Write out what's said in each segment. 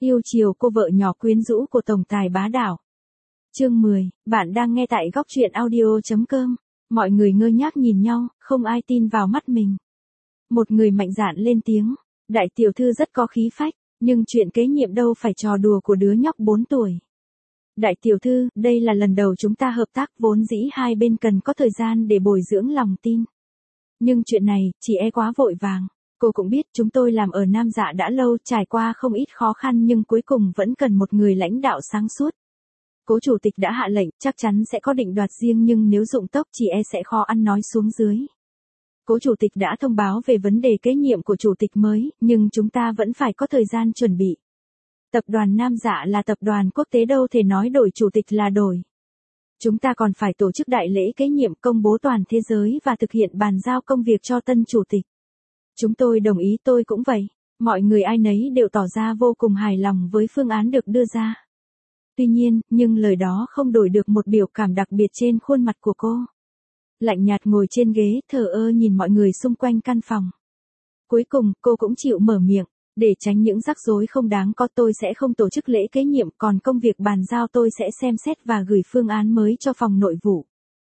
Yêu chiều cô vợ nhỏ quyến rũ của tổng tài bá đạo. Chương 10, bạn đang nghe tại góc truyện audio.com. Mọi người ngơ ngác nhìn nhau, không ai tin vào mắt mình. Một người mạnh dạn lên tiếng, đại tiểu thư rất có khí phách, nhưng chuyện kế nhiệm đâu phải trò đùa của đứa nhóc 4 tuổi. Đại tiểu thư, đây là lần đầu chúng ta hợp tác, vốn dĩ hai bên cần có thời gian để bồi dưỡng lòng tin. Nhưng chuyện này, chỉ e quá vội vàng. Cô cũng biết chúng tôi làm ở Nam Dạ đã lâu, trải qua không ít khó khăn nhưng cuối cùng vẫn cần một người lãnh đạo sáng suốt. Cố chủ tịch đã hạ lệnh, chắc chắn sẽ có định đoạt riêng nhưng nếu dụng tốc chỉ e sẽ khó ăn nói xuống dưới. Cố chủ tịch đã thông báo về vấn đề kế nhiệm của chủ tịch mới, nhưng chúng ta vẫn phải có thời gian chuẩn bị. Tập đoàn Nam Dạ là tập đoàn quốc tế, đâu thể nói đổi chủ tịch là đổi. Chúng ta còn phải tổ chức đại lễ kế nhiệm, công bố toàn thế giới và thực hiện bàn giao công việc cho tân chủ tịch. Chúng tôi đồng ý, tôi cũng vậy. Mọi người ai nấy đều tỏ ra vô cùng hài lòng với phương án được đưa ra. Tuy nhiên, nhưng lời đó không đổi được một biểu cảm đặc biệt trên khuôn mặt của cô. Lạnh nhạt ngồi trên ghế, thờ ơ nhìn mọi người xung quanh căn phòng. Cuối cùng, cô cũng chịu mở miệng. Để tránh những rắc rối không đáng có, tôi sẽ không tổ chức lễ kế nhiệm, còn công việc bàn giao tôi sẽ xem xét và gửi phương án mới cho phòng nội vụ.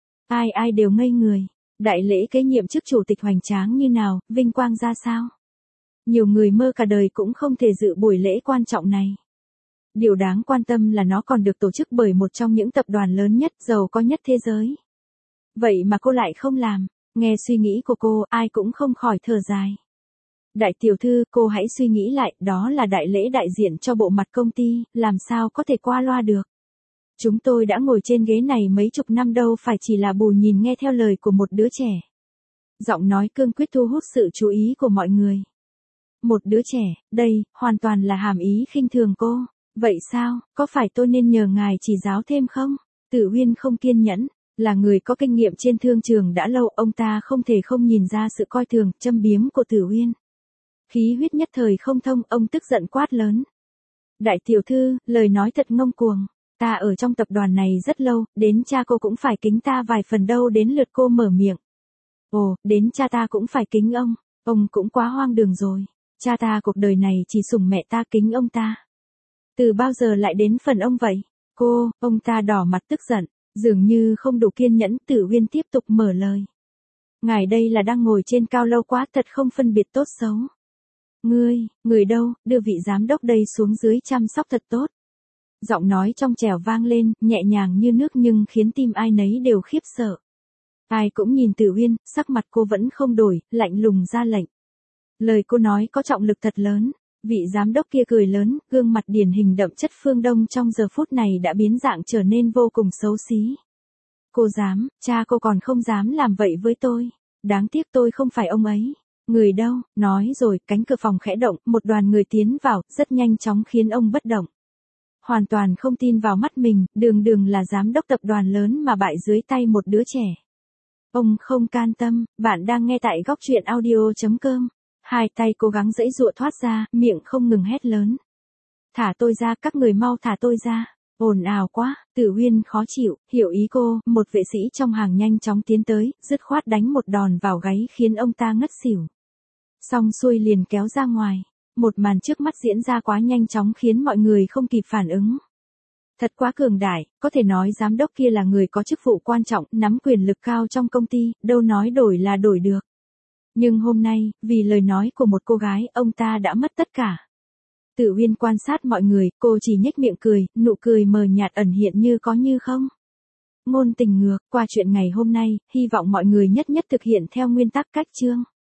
Ai đều ngây người. Đại lễ kế nhiệm chức chủ tịch hoành tráng như nào, vinh quang ra sao? Nhiều người mơ cả đời cũng không thể dự buổi lễ quan trọng này. Điều đáng quan tâm là nó còn được tổ chức bởi một trong những tập đoàn lớn nhất, giàu có nhất thế giới. Vậy mà cô lại không làm. Nghe suy nghĩ của cô, ai cũng không khỏi thở dài. Đại tiểu thư, cô hãy suy nghĩ lại, đó là đại lễ đại diện cho bộ mặt công ty, làm sao có thể qua loa được. Chúng tôi đã ngồi trên ghế này mấy chục năm, đâu phải chỉ là bù nhìn nghe theo lời của một đứa trẻ. Giọng nói cương quyết thu hút sự chú ý của mọi người. Một đứa trẻ, đây, hoàn toàn là hàm ý khinh thường cô. Vậy sao, có phải tôi nên nhờ ngài chỉ giáo thêm không? Tử Huyên không kiên nhẫn, là người có kinh nghiệm trên thương trường đã lâu, ông ta không thể không nhìn ra sự coi thường, châm biếm của Tử Huyên. Khí huyết nhất thời không thông, ông tức giận quát lớn. Đại tiểu thư, lời nói thật ngông cuồng. Ta ở trong tập đoàn này rất lâu, đến cha cô cũng phải kính ta vài phần, đâu đến lượt cô mở miệng. Ồ, đến cha ta cũng phải kính ông cũng quá hoang đường rồi. Cha ta cuộc đời này chỉ sủng mẹ ta, kính ông ta. Từ bao giờ lại đến phần ông vậy? Ông ta đỏ mặt tức giận, dường như không đủ kiên nhẫn. Tử Huyên tiếp tục mở lời. Ngài đây là đang ngồi trên cao lâu quá, thật không phân biệt tốt xấu. Người đâu, đưa vị giám đốc đây xuống dưới chăm sóc thật tốt. Giọng nói trong trẻo vang lên, nhẹ nhàng như nước nhưng khiến tim ai nấy đều khiếp sợ. Ai cũng nhìn Tử Huyên, sắc mặt cô vẫn không đổi, lạnh lùng ra lệnh. Lời cô nói có trọng lực thật lớn. Vị giám đốc kia cười lớn, gương mặt điển hình đậm chất phương Đông trong giờ phút này đã biến dạng trở nên vô cùng xấu xí. Cô dám, cha cô còn không dám làm vậy với tôi. Đáng tiếc tôi không phải ông ấy. Người đâu, nói rồi, cánh cửa phòng khẽ động, một đoàn người tiến vào, rất nhanh chóng khiến ông bất động. Hoàn toàn không tin vào mắt mình, đường là giám đốc tập đoàn lớn mà bại dưới tay một đứa trẻ. Ông không can tâm, bạn đang nghe tại góc truyện audio.com. Hai tay cố gắng giãy giụa thoát ra, miệng không ngừng hét lớn. Thả tôi ra, các người mau thả tôi ra. Ồn ào quá, Tử Huyên khó chịu, hiểu ý cô, một vệ sĩ trong hàng nhanh chóng tiến tới, dứt khoát đánh một đòn vào gáy khiến ông ta ngất xỉu. Xong xuôi liền kéo ra ngoài. Một màn trước mắt diễn ra quá nhanh chóng khiến mọi người không kịp phản ứng. Thật quá cường đại, có thể nói giám đốc kia là người có chức vụ quan trọng, nắm quyền lực cao trong công ty, đâu nói đổi là đổi được. Nhưng hôm nay, vì lời nói của một cô gái, ông ta đã mất tất cả. Tử Huyên quan sát mọi người, cô chỉ nhếch miệng cười, nụ cười mờ nhạt ẩn hiện như có như không. Ngôn tình ngược, qua chuyện ngày hôm nay, hy vọng mọi người nhất nhất thực hiện theo nguyên tắc cách chương.